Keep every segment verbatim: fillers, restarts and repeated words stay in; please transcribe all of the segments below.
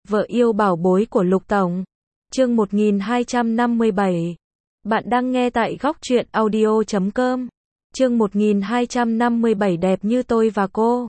Vợ yêu bảo bối của Lục Tổng. Chương một nghìn hai trăm năm mươi bảy. Bạn đang nghe tại góc truyện audio chấm com. Chương một nghìn hai trăm năm mươi bảy đẹp như tôi và cô.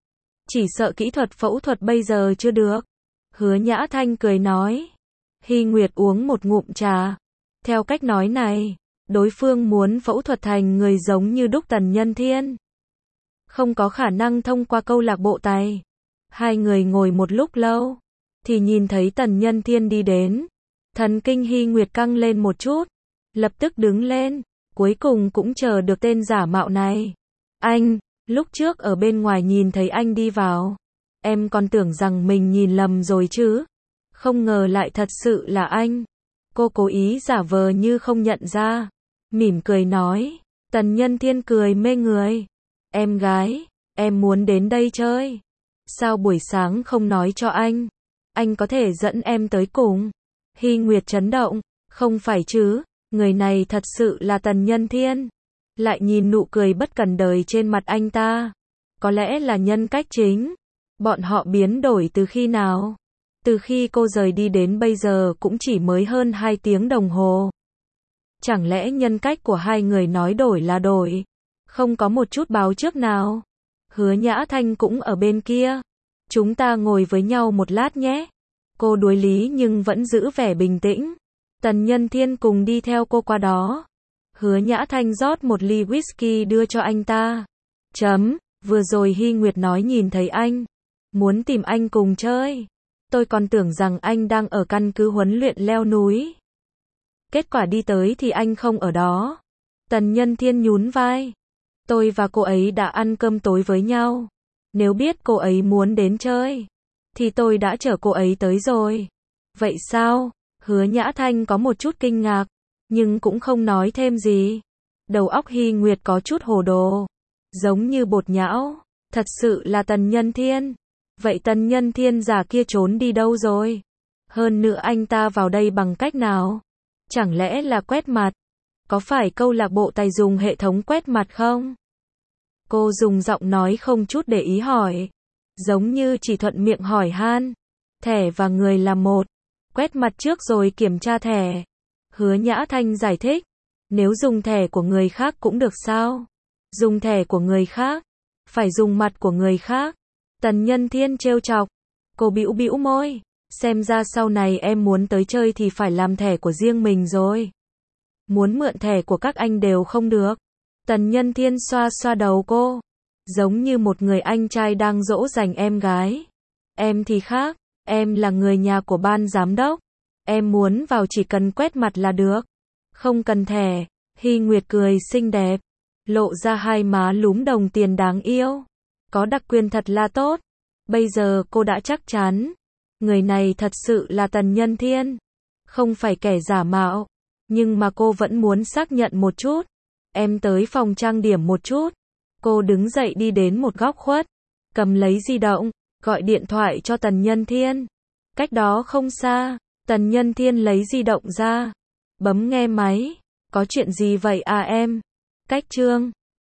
Chỉ sợ kỹ thuật phẫu thuật bây giờ chưa được. Hứa Nhã Thanh cười nói. Hy Nguyệt uống một ngụm trà. Theo cách nói này, đối phương muốn phẫu thuật thành người giống như đúc Tần Nhân Thiên. Không có khả năng thông qua câu lạc bộ tay. Hai người ngồi một lúc lâu, thì nhìn thấy Tần Nhân Thiên đi đến. Thần kinh Hy Nguyệt căng lên một chút, lập tức đứng lên, cuối cùng cũng chờ được tên giả mạo này. Anh, lúc trước ở bên ngoài nhìn thấy anh đi vào, em còn tưởng rằng mình nhìn lầm rồi chứ. Không ngờ lại thật sự là anh. Cô cố ý giả vờ như không nhận ra, mỉm cười nói. Tần Nhân Thiên cười mê người. Em gái, em muốn đến đây chơi. Sao buổi sáng không nói cho anh? Anh có thể dẫn em tới cùng. Hy Nguyệt chấn động. Không phải chứ, người này thật sự là Tần Nhân Thiên. Lại nhìn nụ cười bất cần đời trên mặt anh ta. Có lẽ là nhân cách chính. Bọn họ biến đổi từ khi nào? Từ khi cô rời đi đến bây giờ cũng chỉ mới hơn hai tiếng đồng hồ. Chẳng lẽ nhân cách của hai người nói đổi là đổi? Không có một chút báo trước nào. Hứa Nhã Thanh cũng ở bên kia. Chúng ta ngồi với nhau một lát nhé. Cô đuối lý nhưng vẫn giữ vẻ bình tĩnh. Tần Nhân Thiên cùng đi theo cô qua đó. Hứa Nhã Thanh rót một ly whisky đưa cho anh ta. Chấm, vừa rồi Hy Nguyệt nói nhìn thấy anh. Muốn tìm anh cùng chơi. Tôi còn tưởng rằng anh đang ở căn cứ huấn luyện leo núi. Kết quả đi tới thì anh không ở đó. Tần Nhân Thiên nhún vai. Tôi và cô ấy đã ăn cơm tối với nhau. Nếu biết cô ấy muốn đến chơi, thì tôi đã chở cô ấy tới rồi. Vậy sao? Hứa Nhã Thanh có một chút kinh ngạc, nhưng cũng không nói thêm gì. Đầu óc Hy Nguyệt có chút hồ đồ, giống như bột nhão. Thật sự là Tần Nhân Thiên. Vậy Tần Nhân Thiên giả kia trốn đi đâu rồi? Hơn nữa anh ta vào đây bằng cách nào? Chẳng lẽ là quét mặt? Có phải câu lạc bộ tài dùng hệ thống quét mặt không? Cô dùng giọng nói không chút để ý hỏi. Giống như chỉ thuận miệng hỏi han. Thẻ và người là một. Quét mặt trước rồi kiểm tra thẻ. Hứa Nhã Thanh giải thích. Nếu dùng thẻ của người khác cũng được sao? Dùng thẻ của người khác. Phải dùng mặt của người khác. Tần Nhân Thiên trêu chọc. Cô bĩu bĩu môi. Xem ra sau này em muốn tới chơi thì phải làm thẻ của riêng mình rồi. Muốn mượn thẻ của các anh đều không được. Tần Nhân Thiên xoa xoa đầu cô. Giống như một người anh trai đang dỗ dành em gái. Em thì khác. Em là người nhà của ban giám đốc. Em muốn vào chỉ cần quét mặt là được. Không cần thẻ. Hy Nguyệt cười xinh đẹp. Lộ ra hai má lúm đồng tiền đáng yêu. Có đặc quyền thật là tốt. Bây giờ cô đã chắc chắn. Người này thật sự là Tần Nhân Thiên. Không phải kẻ giả mạo. Nhưng mà cô vẫn muốn xác nhận một chút. Em tới phòng trang điểm một chút. Cô đứng dậy đi đến một góc khuất. Cầm lấy di động. Gọi điện thoại cho Tần Nhân Thiên. Cách đó không xa. Tần Nhân Thiên lấy di động ra. Bấm nghe máy. Có chuyện gì vậy à em? Cách Trương.